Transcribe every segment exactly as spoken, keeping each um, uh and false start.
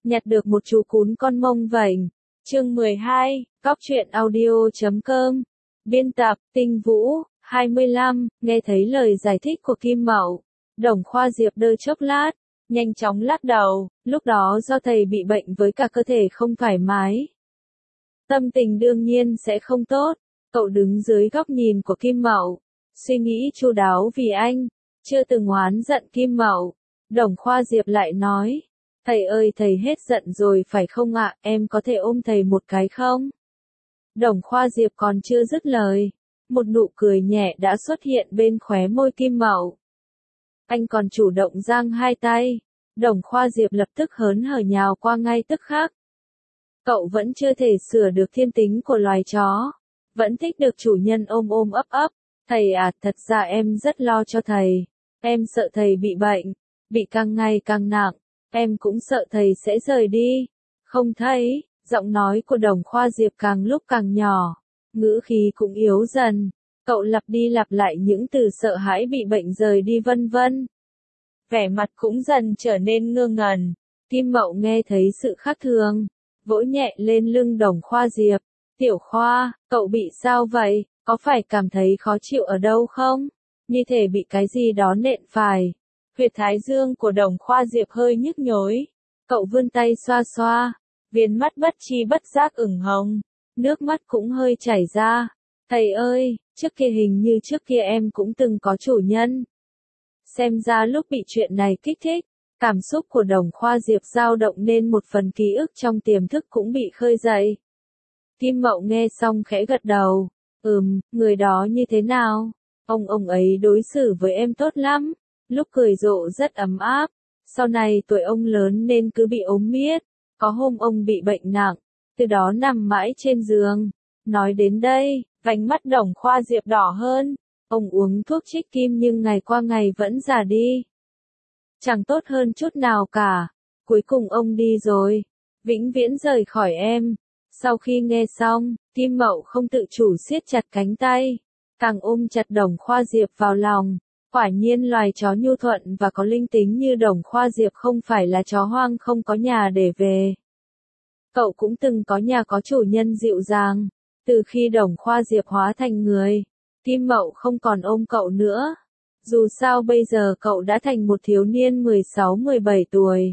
nhặt được một chú cún con mông vảnh. Chương mười hai, Cóc truyện audio chấm com. Biên tập, Tinh Vũ, hai mươi lăm, nghe thấy lời giải thích của Kim Mậu. Đồng Khoa Diệp đơ chốc lát, nhanh chóng lắc đầu, lúc đó do thầy bị bệnh với cả cơ thể không thoải mái. Tâm tình đương nhiên sẽ không tốt, cậu đứng dưới góc nhìn của Kim Mậu, suy nghĩ chu đáo vì anh, chưa từng oán giận Kim Mậu. Đồng Khoa Diệp lại nói, thầy ơi thầy hết giận rồi phải không ạ, em có thể ôm thầy một cái không? Đồng Khoa Diệp còn chưa dứt lời, một nụ cười nhẹ đã xuất hiện bên khóe môi Kim Mậu. Anh còn chủ động giang hai tay, Đồng Khoa Diệp lập tức hớn hở nhào qua ngay tức khắc. Cậu vẫn chưa thể sửa được thiên tính của loài chó, vẫn thích được chủ nhân ôm ôm ấp ấp. Thầy à, thật ra em rất lo cho thầy, em sợ thầy bị bệnh, bị càng ngày càng nặng, em cũng sợ thầy sẽ rời đi. Không thấy, giọng nói của Đồng Khoa Diệp càng lúc càng nhỏ, ngữ khí cũng yếu dần, cậu lặp đi lặp lại những từ sợ hãi bị bệnh rời đi vân vân. Vẻ mặt cũng dần trở nên ngơ ngẩn. Kim Mậu nghe thấy sự khác thường, vỗ nhẹ lên lưng Đồng Khoa Diệp. Tiểu Khoa, cậu bị sao vậy, có phải cảm thấy khó chịu ở đâu không? Như thể bị cái gì đó nện phải. Huyệt thái dương của Đồng Khoa Diệp hơi nhức nhối. Cậu vươn tay xoa xoa, viền mắt bất chi bất giác ửng hồng, nước mắt cũng hơi chảy ra. Thầy ơi, trước kia hình như trước kia em cũng từng có chủ nhân. Xem ra lúc bị chuyện này kích thích, cảm xúc của Đồng Khoa Diệp dao động nên một phần ký ức trong tiềm thức cũng bị khơi dậy. Kim Mậu nghe xong khẽ gật đầu, ừm, người đó như thế nào? Ông ông ấy đối xử với em tốt lắm, lúc cười rộ rất ấm áp, sau này tuổi ông lớn nên cứ bị ốm miết, có hôm ông bị bệnh nặng, từ đó nằm mãi trên giường. Nói đến đây, vành mắt Đồng Khoa Diệp đỏ hơn, ông uống thuốc trích kim nhưng ngày qua ngày vẫn già đi. Chẳng tốt hơn chút nào cả, cuối cùng ông đi rồi, vĩnh viễn rời khỏi em. Sau khi nghe xong, Kim Mậu không tự chủ siết chặt cánh tay, càng ôm chặt Đồng Khoa Diệp vào lòng. Quả nhiên loài chó nhu thuận và có linh tính như Đồng Khoa Diệp không phải là chó hoang không có nhà để về. Cậu cũng từng có nhà có chủ nhân dịu dàng. Từ khi Đồng Khoa Diệp hóa thành người, Kim Mậu không còn ôm cậu nữa. Dù sao bây giờ cậu đã thành một thiếu niên mười sáu mười bảy tuổi.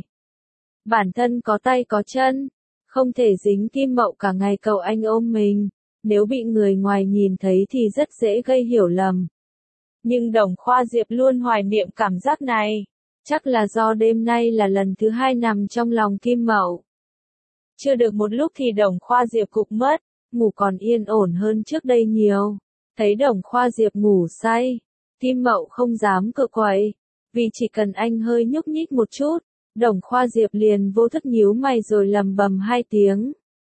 Bản thân có tay có chân, không thể dính Kim Mậu cả ngày cậu anh ôm mình. Nếu bị người ngoài nhìn thấy thì rất dễ gây hiểu lầm. Nhưng Đồng Khoa Diệp luôn hoài niệm cảm giác này. Chắc là do đêm nay là lần thứ hai nằm trong lòng Kim Mậu. Chưa được một lúc thì Đồng Khoa Diệp cục mất, ngủ còn yên ổn hơn trước đây nhiều. Thấy Đồng Khoa Diệp ngủ say, Kim Mậu không dám cựa quậy, vì chỉ cần anh hơi nhúc nhích một chút, Đồng Khoa Diệp liền vô thức nhíu mày rồi lầm bầm hai tiếng.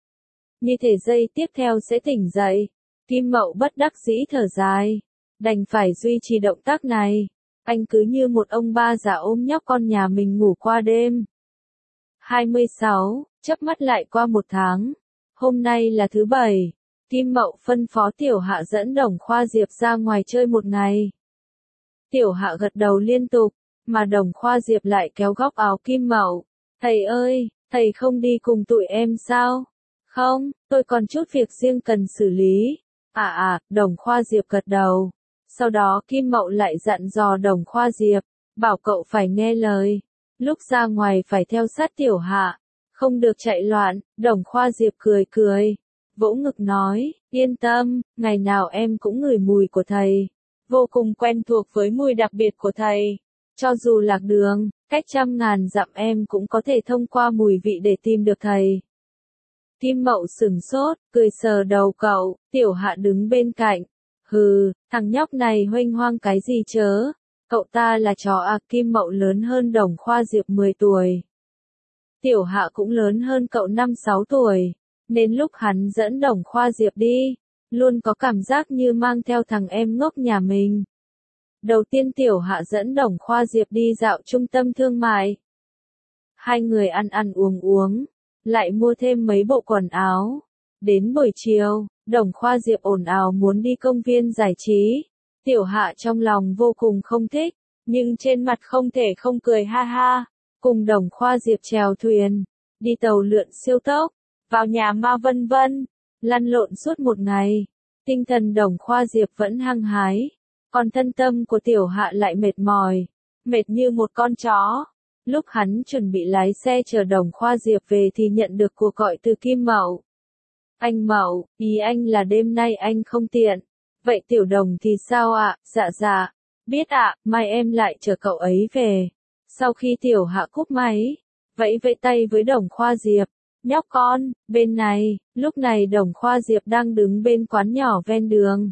Như thể giây tiếp theo sẽ tỉnh dậy. Kim Mậu bất đắc dĩ thở dài, đành phải duy trì động tác này. Anh cứ như một ông ba già ôm nhóc con nhà mình ngủ qua đêm. hai mươi sáu, chớp mắt lại qua một tháng. Hôm nay là thứ bảy. Kim Mậu phân phó Tiểu Hạ dẫn Đồng Khoa Diệp ra ngoài chơi một ngày. Tiểu Hạ gật đầu liên tục, mà Đồng Khoa Diệp lại kéo góc áo Kim Mậu. Thầy ơi, thầy không đi cùng tụi em sao? Không, tôi còn chút việc riêng cần xử lý. À à, Đồng Khoa Diệp gật đầu. Sau đó Kim Mậu lại dặn dò Đồng Khoa Diệp, bảo cậu phải nghe lời. Lúc ra ngoài phải theo sát Tiểu Hạ, không được chạy loạn. Đồng Khoa Diệp cười cười, vỗ ngực nói, yên tâm, ngày nào em cũng ngửi mùi của thầy. Vô cùng quen thuộc với mùi đặc biệt của thầy. Cho dù lạc đường, cách trăm ngàn dặm em cũng có thể thông qua mùi vị để tìm được thầy. Kim Mậu sửng sốt, cười sờ đầu cậu. Tiểu Hạ đứng bên cạnh. Hừ, thằng nhóc này huênh hoang cái gì chớ. Cậu ta là chó à. Kim Mậu lớn hơn Đồng Khoa Diệp mười tuổi. Tiểu Hạ cũng lớn hơn cậu năm sáu tuổi. Nên lúc hắn dẫn Đồng Khoa Diệp đi, luôn có cảm giác như mang theo thằng em ngốc nhà mình. Đầu tiên Tiểu Hạ dẫn Đồng Khoa Diệp đi dạo trung tâm thương mại. Hai người ăn ăn uống uống, lại mua thêm mấy bộ quần áo. Đến buổi chiều, Đồng Khoa Diệp ồn ào muốn đi công viên giải trí. Tiểu Hạ trong lòng vô cùng không thích, nhưng trên mặt không thể không cười ha ha, cùng Đồng Khoa Diệp chèo thuyền. đi tàu lượn siêu tốc, vào nhà ma vân vân, lăn lộn suốt một ngày. Tinh thần Đồng Khoa Diệp vẫn hăng hái, còn thân tâm của Tiểu Hạ lại mệt mỏi, mệt như một con chó. Lúc hắn chuẩn bị lái xe chờ Đồng Khoa Diệp về thì nhận được cuộc gọi từ Kim Mậu. Anh Mậu, ý anh là đêm nay anh không tiện. Vậy Tiểu Đồng thì sao ạ? À? Dạ dạ, biết ạ, à, mai em lại chờ cậu ấy về. Sau khi Tiểu Hạ cúp máy, vẫy vẫy tay với Đồng Khoa Diệp. Nhóc con, bên này, lúc này Đồng Khoa Diệp đang đứng bên quán nhỏ ven đường.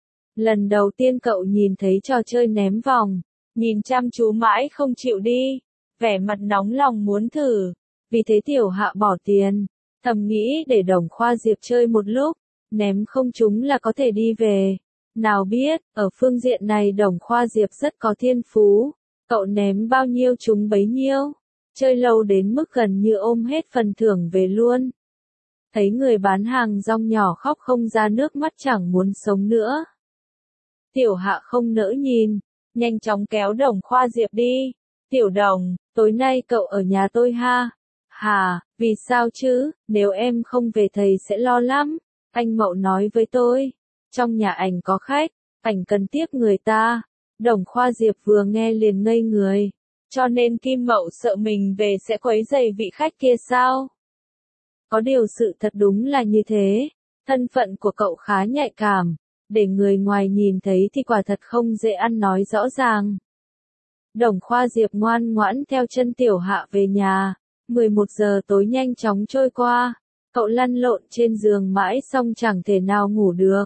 Lần đầu tiên cậu nhìn thấy trò chơi ném vòng, nhìn chăm chú mãi không chịu đi, vẻ mặt nóng lòng muốn thử. Vì thế Tiểu Hạ bỏ tiền, thầm nghĩ để Đồng Khoa Diệp chơi một lúc, ném không trúng là có thể đi về. Nào biết, ở phương diện này Đồng Khoa Diệp rất có thiên phú, cậu ném bao nhiêu trúng bấy nhiêu. Chơi lâu đến mức gần như ôm hết phần thưởng về luôn. Thấy người bán hàng rong nhỏ khóc không ra nước mắt chẳng muốn sống nữa. Tiểu Hạ không nỡ nhìn, nhanh chóng kéo Đồng Khoa Diệp đi. Tiểu Đồng, tối nay cậu ở nhà tôi ha? Hà, vì sao chứ, nếu em không về thầy sẽ lo lắm. Anh Mậu nói với tôi, trong nhà ảnh có khách, ảnh cần tiếp người ta. Đồng Khoa Diệp vừa nghe liền ngây người. Cho nên Kim Mậu sợ mình về sẽ quấy rầy vị khách kia sao? Có điều sự thật đúng là như thế, thân phận của cậu khá nhạy cảm, để người ngoài nhìn thấy thì quả thật không dễ ăn nói rõ ràng. Đồng Khoa Diệp ngoan ngoãn theo chân Tiểu Hạ về nhà, mười một giờ tối nhanh chóng trôi qua, cậu lăn lộn trên giường mãi xong chẳng thể nào ngủ được.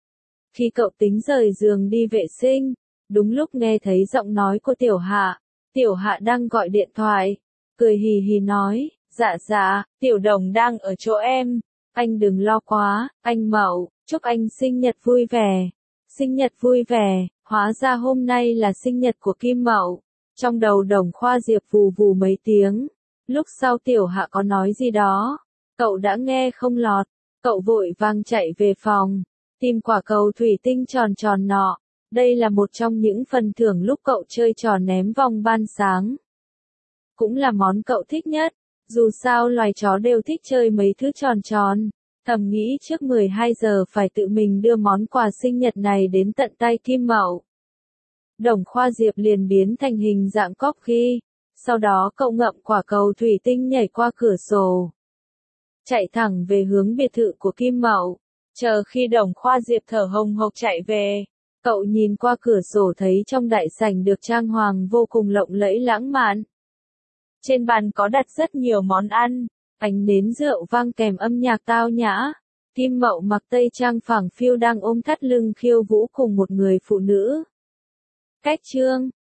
Khi cậu tính rời giường đi vệ sinh, đúng lúc nghe thấy giọng nói của Tiểu Hạ. Tiểu Hạ đang gọi điện thoại, cười hì hì nói, dạ dạ, Tiểu Đồng đang ở chỗ em, anh đừng lo quá, anh Mậu, chúc anh sinh nhật vui vẻ. Sinh nhật vui vẻ, hóa ra hôm nay là sinh nhật của Kim Mậu. Trong đầu Đồng Khoa Diệp vù vù mấy tiếng, lúc sau Tiểu Hạ có nói gì đó, cậu đã nghe không lọt, cậu vội vàng chạy về phòng, tìm quả cầu thủy tinh tròn tròn nọ. Đây là một trong những phần thưởng lúc cậu chơi trò ném vòng ban sáng. Cũng là món cậu thích nhất, dù sao loài chó đều thích chơi mấy thứ tròn tròn. Thầm nghĩ trước mười hai giờ phải tự mình đưa món quà sinh nhật này đến tận tay Kim Mậu. Đồng Khoa Diệp liền biến thành hình dạng cóc khi, sau đó cậu ngậm quả cầu thủy tinh nhảy qua cửa sổ. Chạy thẳng về hướng biệt thự của Kim Mậu, chờ khi Đồng Khoa Diệp thở hồng hộc chạy về. Cậu nhìn qua cửa sổ thấy trong đại sảnh được trang hoàng vô cùng lộng lẫy lãng mạn. Trên bàn có đặt rất nhiều món ăn, ánh nến rượu vang kèm âm nhạc tao nhã. Kim Mậu mặc tây trang phẳng phiu đang ôm thắt lưng khiêu vũ cùng một người phụ nữ. Cách chương